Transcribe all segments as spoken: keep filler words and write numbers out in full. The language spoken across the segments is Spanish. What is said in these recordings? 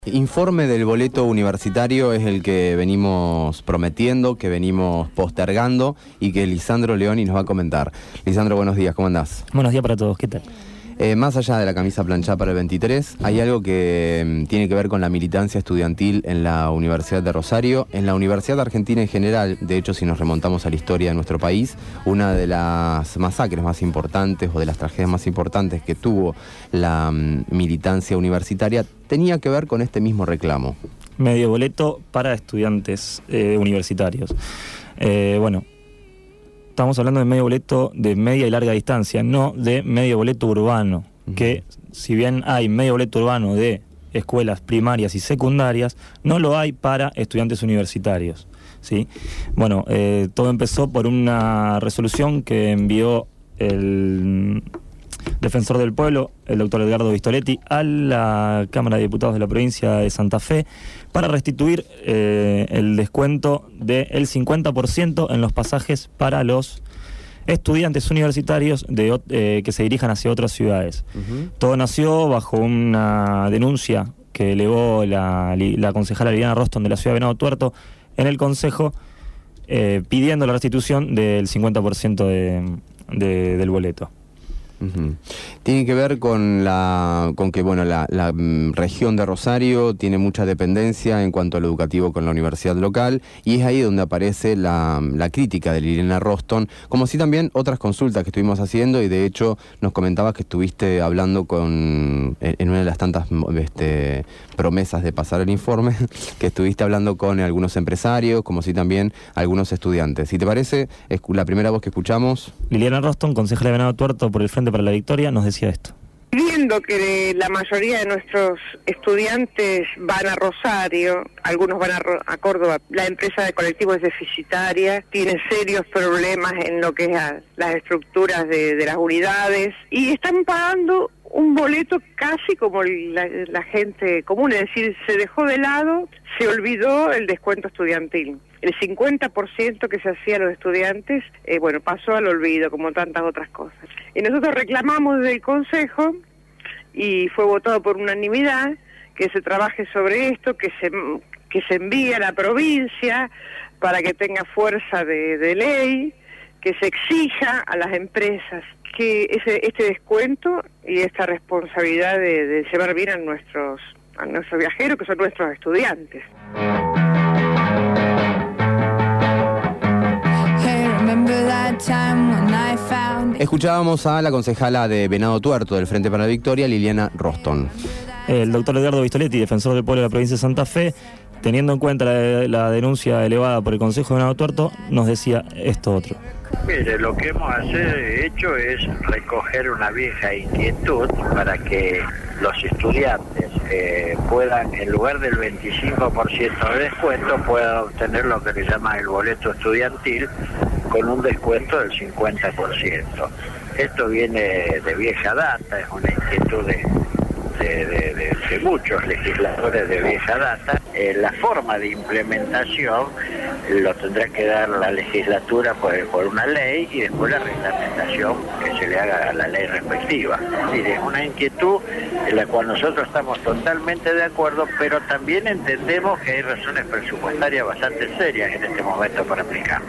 Informe del boleto universitario es el que venimos prometiendo, que venimos postergando y que Lisandro Leoni nos va a comentar. Lisandro, buenos días, ¿cómo andás? Buenos días para todos, ¿qué tal? Eh, más allá de la camisa planchada para el veintitrés, hay algo que mm, tiene que ver con la militancia estudiantil en la Universidad de Rosario, en la Universidad Argentina en general. De hecho, si nos remontamos a la historia de nuestro país, una de las masacres más importantes o de las tragedias más importantes que tuvo la mm, militancia universitaria tenía que ver con este mismo reclamo. Medio boleto para estudiantes eh, universitarios. Eh, bueno, estamos hablando de medio boleto de media y larga distancia, no de medio boleto urbano, uh-huh. que si bien hay medio boleto urbano de escuelas primarias y secundarias, no lo hay para estudiantes universitarios, ¿sí? Bueno, eh, todo empezó por una resolución que envió el defensor del pueblo, el doctor Edgardo Vistoletti, a la Cámara de Diputados de la provincia de Santa Fe para restituir eh, el descuento del cincuenta por ciento en los pasajes para los estudiantes universitarios de, eh, que se dirijan hacia otras ciudades. Uh-huh. Todo nació bajo una denuncia que elevó la, la concejala Liliana Roston de la ciudad de Venado Tuerto en el Consejo, eh, pidiendo la restitución del cincuenta por ciento de, de, del boleto. Uh-huh. Tiene que ver con la con que bueno la, la mm, región de Rosario tiene mucha dependencia en cuanto a lo educativo con la universidad local, y es ahí donde aparece la, la crítica de Liliana Roston, como así también otras consultas que estuvimos haciendo, y de hecho nos comentabas que estuviste hablando con en, en una de las tantas este, promesas de pasar el informe, que estuviste hablando con algunos empresarios, como así también algunos estudiantes. Si te parece, es la primera voz que escuchamos. Liliana Roston, concejala de Venado Tuerto por el Frente para la Victoria, nos decía esto. Viendo que la mayoría de nuestros estudiantes van a Rosario, algunos van a, a Córdoba, la empresa de colectivos es deficitaria, tiene serios problemas en lo que es a, las estructuras de, de las unidades, y están pagando un boleto casi como la, la gente común, es decir, se dejó de lado, se olvidó el descuento estudiantil. El cincuenta por ciento que se hacía a los estudiantes, eh, bueno, pasó al olvido, como tantas otras cosas. Y nosotros reclamamos desde el Consejo, y fue votado por unanimidad, que se trabaje sobre esto, que se, que se envíe a la provincia para que tenga fuerza de, de ley, que se exija a las empresas que ese, este descuento y esta responsabilidad de, de llevar bien a nuestros, a nuestros viajeros, que son nuestros estudiantes. Escuchábamos a la concejala de Venado Tuerto del Frente para la Victoria, Liliana Roston. El doctor Edgardo Vistoletti, defensor del pueblo de la provincia de Santa Fe, teniendo en cuenta la, la denuncia elevada por el Consejo de Venado Tuerto, nos decía esto otro. Mire, lo que hemos hecho es recoger una vieja inquietud para que los estudiantes eh, puedan, en lugar del veinticinco por ciento de descuento, puedan obtener lo que se llama el boleto estudiantil con un descuento del cincuenta por ciento. Esto viene de vieja data, es una inquietud de, de, de, de, de muchos legisladores de vieja data. Eh, la forma de implementación lo tendrá que dar la legislatura por, por una ley, y después la reglamentación que se le haga a la ley respectiva. Es decir, es una inquietud en la cual nosotros estamos totalmente de acuerdo, pero también entendemos que hay razones presupuestarias bastante serias en este momento para aplicarlo.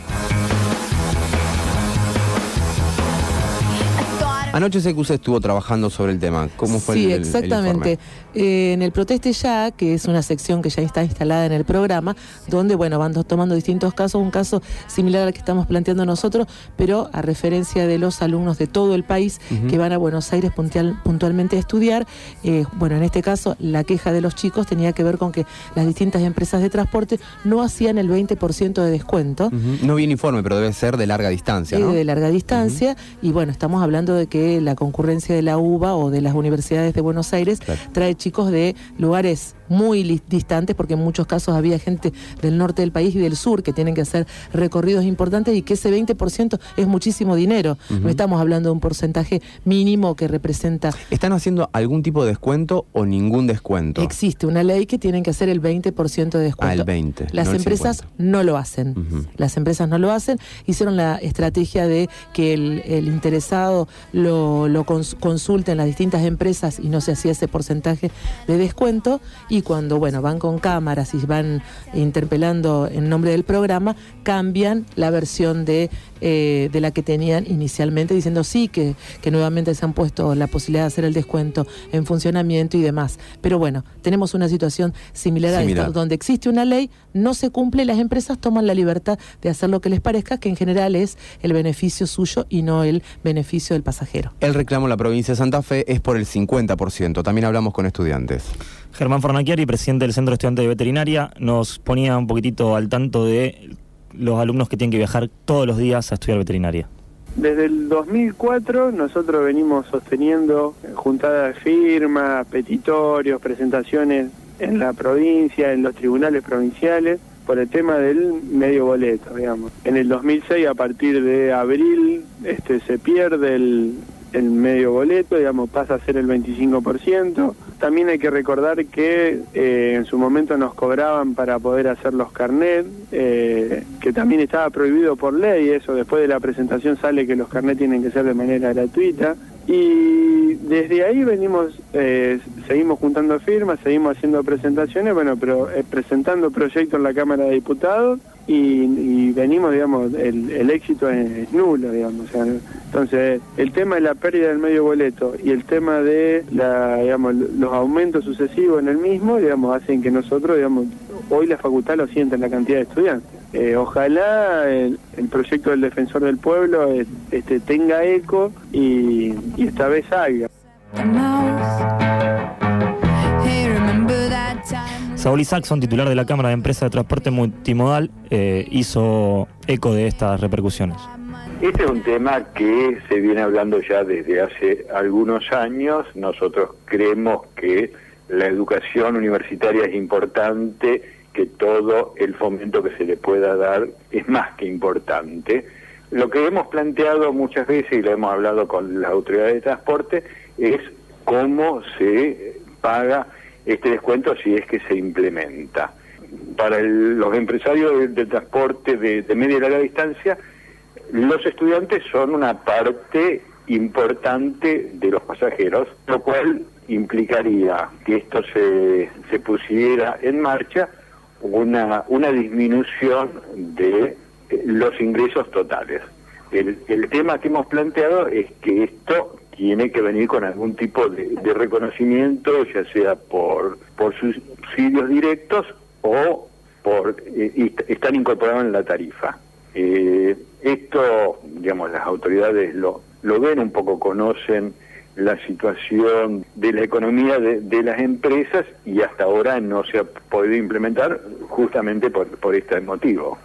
Anoche C Q C estuvo trabajando sobre el tema. ¿Cómo fue sí, el, el, exactamente. el informe? Eh, en el Proteste Ya, que es una sección que ya está instalada en el programa, donde bueno van tomando distintos casos, un caso similar al que estamos planteando nosotros, pero a referencia de los alumnos de todo el país uh-huh. que van a Buenos Aires puntual, puntualmente a estudiar. Eh, bueno, en este caso, la queja de los chicos tenía que ver con que las distintas empresas de transporte no hacían el veinte por ciento de descuento. Uh-huh. No vi un informe, pero debe ser de larga distancia, ¿no? Eh, de larga distancia, uh-huh. y bueno, estamos hablando de que la concurrencia de la U B A o de las universidades de Buenos Aires claro. trae chicos de lugares muy distantes, porque en muchos casos había gente del norte del país y del sur que tienen que hacer recorridos importantes, y que ese veinte por ciento es muchísimo dinero. Uh-huh. No estamos hablando de un porcentaje mínimo que representa... ¿Están haciendo algún tipo de descuento o ningún descuento? Existe una ley que tienen que hacer el veinte por ciento de descuento. Ah, el veinte. Las no el empresas cincuenta. No lo hacen. Uh-huh. Las empresas no lo hacen. Hicieron la estrategia de que el, el interesado lo lo, lo cons- consulta en las distintas empresas y no se hacía ese porcentaje de descuento, y cuando bueno van con cámaras y van interpelando en nombre del programa, cambian la versión de, eh, de la que tenían inicialmente, diciendo sí, que, que nuevamente se han puesto la posibilidad de hacer el descuento en funcionamiento y demás. Pero bueno, tenemos una situación similar, similar. a esto, donde existe una ley, no se cumple y las empresas toman la libertad de hacer lo que les parezca, que en general es el beneficio suyo y no el beneficio del pasajero. El reclamo en la provincia de Santa Fe es por el cincuenta por ciento. También hablamos con estudiantes. Germán Fornachiari, presidente del Centro de Estudiantes de Veterinaria, nos ponía un poquitito al tanto de los alumnos que tienen que viajar todos los días a estudiar veterinaria. Desde el dos mil cuatro nosotros venimos sosteniendo juntadas de firmas, petitorios, presentaciones en la provincia, en los tribunales provinciales, por el tema del medio boleto, digamos. En el dos mil seis, a partir de abril, este se pierde el, el medio boleto, digamos, pasa a ser el veinticinco por ciento. También hay que recordar que eh, en su momento nos cobraban para poder hacer los carnets, eh, que también estaba prohibido por ley, eso después de la presentación sale que los carnets tienen que ser de manera gratuita. Y desde ahí venimos, eh, seguimos juntando firmas, seguimos haciendo presentaciones, bueno, pero eh, presentando proyectos en la Cámara de Diputados y, y venimos, digamos, el, el éxito es, es nulo, digamos. O sea, entonces, el tema de la pérdida del medio boleto y el tema de la, digamos, los aumentos sucesivos en el mismo, digamos, hacen que nosotros, digamos, hoy la facultad lo sienta en la cantidad de estudiantes. Eh, ojalá el, el proyecto del Defensor del Pueblo eh, este, tenga eco y, y esta vez salga. Saúl Saxon, titular de la Cámara de Empresas de Transporte Multimodal, eh, hizo eco de estas repercusiones. Este es un tema que se viene hablando ya desde hace algunos años. Nosotros creemos que la educación universitaria es importante, que todo el fomento que se le pueda dar es más que importante. Lo que hemos planteado muchas veces, y lo hemos hablado con las autoridades de transporte, es cómo se paga este descuento si es que se implementa. Para el, los empresarios de, de transporte de, de media y larga distancia, los estudiantes son una parte importante de los pasajeros, lo cual implicaría que esto se, se pusiera en marcha una, una disminución de los ingresos totales. El, el tema que hemos planteado es que esto tiene que venir con algún tipo de, de reconocimiento, ya sea por, por subsidios directos o por eh, están incorporados en la tarifa. Eh, esto, digamos, las autoridades lo, lo ven un poco, conocen la situación de la economía de, de las empresas y hasta ahora no se ha podido implementar justamente por, por este motivo.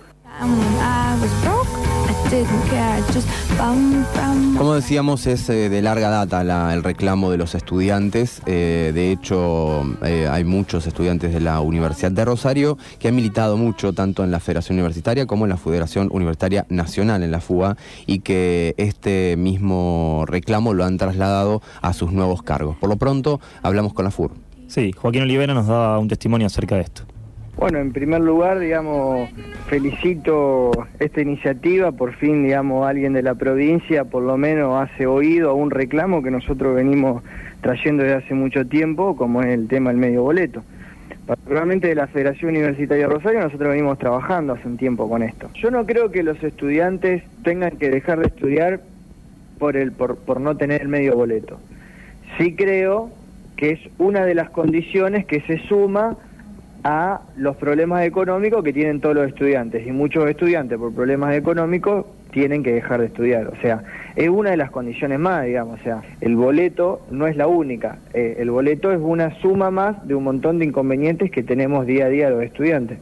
Como decíamos, es eh, de larga data la, el reclamo de los estudiantes. Eh, de hecho, eh, hay muchos estudiantes de la Universidad de Rosario que han militado mucho, tanto en la Federación Universitaria como en la Federación Universitaria Nacional, en la F U A, y que este mismo reclamo lo han trasladado a sus nuevos cargos. Por lo pronto, hablamos con la F U R. Sí, Joaquín Olivera nos da un testimonio acerca de esto. Bueno, en primer lugar, digamos, felicito esta iniciativa. Por fin, digamos, alguien de la provincia por lo menos hace oído a un reclamo que nosotros venimos trayendo desde hace mucho tiempo, como es el tema del medio boleto. Particularmente de la Federación Universitaria de Rosario, nosotros venimos trabajando hace un tiempo con esto. Yo no creo que los estudiantes tengan que dejar de estudiar por, el, por, por no tener el medio boleto. Sí creo que es una de las condiciones que se suma a los problemas económicos que tienen todos los estudiantes, y muchos estudiantes por problemas económicos tienen que dejar de estudiar. O sea, es una de las condiciones más, digamos. O sea, el boleto no es la única, eh, el boleto es una suma más de un montón de inconvenientes que tenemos día a día los estudiantes.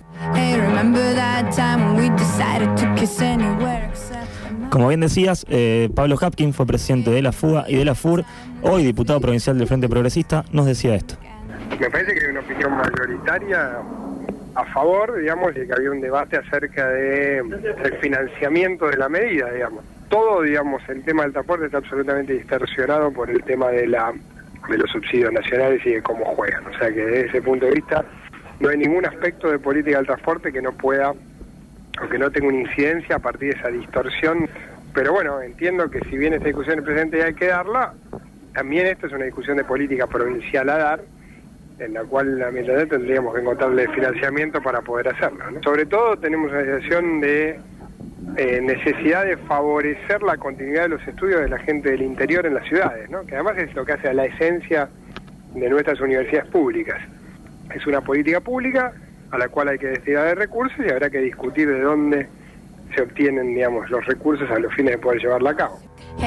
Como bien decías, eh, Pablo Hapkin fue presidente de la F U A y de la F U R, hoy diputado provincial del Frente Progresista, nos decía esto. Me parece que hay una opinión mayoritaria a favor, digamos, de que había un debate acerca de el financiamiento de la medida, digamos. Todo, digamos, el tema del transporte está absolutamente distorsionado por el tema de la de los subsidios nacionales y de cómo juegan. O sea que desde ese punto de vista no hay ningún aspecto de política del transporte que no pueda o que no tenga una incidencia a partir de esa distorsión Pero bueno, entiendo que si bien esta discusión es presente y hay que darla, también esto es una discusión de política provincial a dar, en la cual a mi entender tendríamos que encontrarle financiamiento para poder hacerlo, ¿no? Sobre todo tenemos una situación de eh, necesidad de favorecer la continuidad de los estudios de la gente del interior en las ciudades, ¿no? Que además es lo que hace a la esencia de nuestras universidades públicas. Es una política pública a la cual hay que destinar de recursos y habrá que discutir de dónde se obtienen, digamos, los recursos a los fines de poder llevarla a cabo.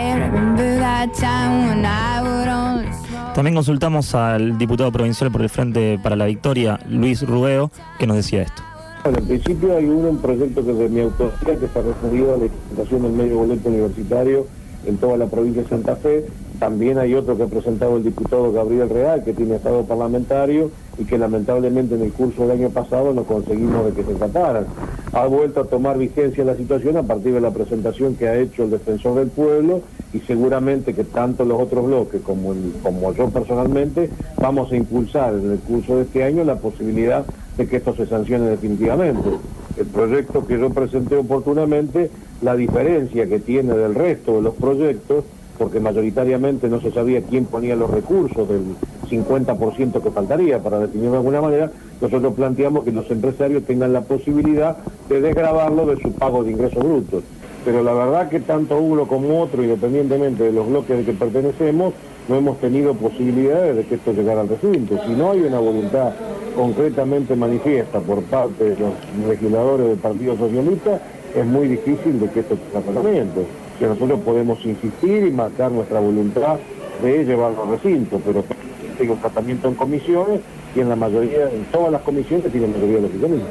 También consultamos al diputado provincial por el Frente para la Victoria, Luis Rubeo, que nos decía esto. Bueno, en principio hay uno, un proyecto que es de mi autoría, que está referido a la implementación del medio boleto universitario en toda la provincia de Santa Fe. También hay otro que ha presentado el diputado Gabriel Real, que tiene estado parlamentario y que lamentablemente en el curso del año pasado no conseguimos de que se trataran. Ha vuelto a tomar vigencia la situación a partir de la presentación que ha hecho el Defensor del Pueblo y seguramente que tanto los otros bloques como, el, como yo personalmente vamos a impulsar en el curso de este año la posibilidad de que esto se sancione definitivamente. El proyecto que yo presenté oportunamente, la diferencia que tiene del resto de los proyectos, porque mayoritariamente no se sabía quién ponía los recursos del cincuenta por ciento que faltaría, para definirlo de alguna manera, nosotros planteamos que los empresarios tengan la posibilidad de desgravarlo de su pago de ingresos brutos. Pero la verdad que tanto uno como otro, independientemente de los bloques de que pertenecemos, no hemos tenido posibilidades de que esto llegara al recinto. Si no hay una voluntad concretamente manifiesta por parte de los legisladores del Partido Socialista, es muy difícil de que esto tenga tratamiento. Que nosotros podemos insistir y marcar nuestra voluntad de llevarlo al recinto, pero tengo un tratamiento en comisiones y en la mayoría, en todas las comisiones tienen mayoría de los oficialistas.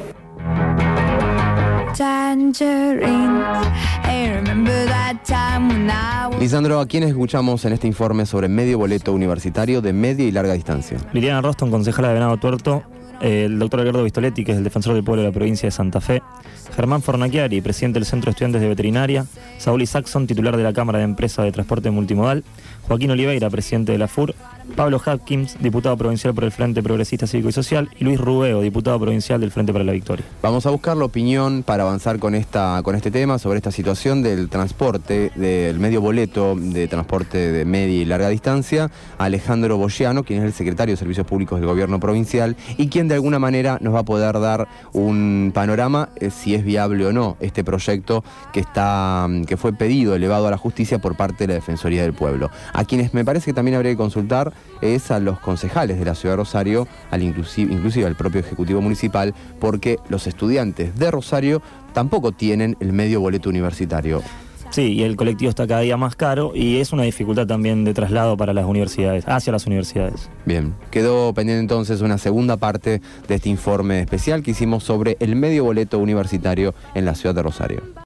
Lisandro, ¿a quiénes escuchamos en este informe sobre medio boleto universitario de media y larga distancia? Liliana Roston, concejala de Venado Tuerto, eh, el doctor Edgardo Vistoletti, que es el defensor del pueblo de la provincia de Santa Fe, Germán Fornachiari, presidente del Centro de Estudiantes de Veterinaria, Saúl Isaacson, titular de la Cámara de Empresa de Transporte Multimodal, Joaquín Oliveira, presidente de la F U R, Pablo Hopkins, diputado provincial por el Frente Progresista Cívico y Social, y Luis Rubeo, diputado provincial del Frente para la Victoria. Vamos a buscar la opinión para avanzar con esta con este tema, sobre esta situación del transporte, del medio boleto de transporte de media y larga distancia, a Alejandro Bogiano, quien es el secretario de Servicios Públicos del Gobierno Provincial, y quien de alguna manera nos va a poder dar un panorama eh, si es viable o no este proyecto que, está, que fue pedido, elevado a la justicia por parte de la Defensoría del Pueblo. A quienes me parece que también habría que consultar es a los concejales de la Ciudad de Rosario, al inclusive, inclusive al propio Ejecutivo Municipal, porque los estudiantes de Rosario tampoco tienen el medio boleto universitario. Sí, y el colectivo está cada día más caro y es una dificultad también de traslado para las universidades, hacia las universidades. Bien, quedó pendiente entonces una segunda parte de este informe especial que hicimos sobre el medio boleto universitario en la Ciudad de Rosario.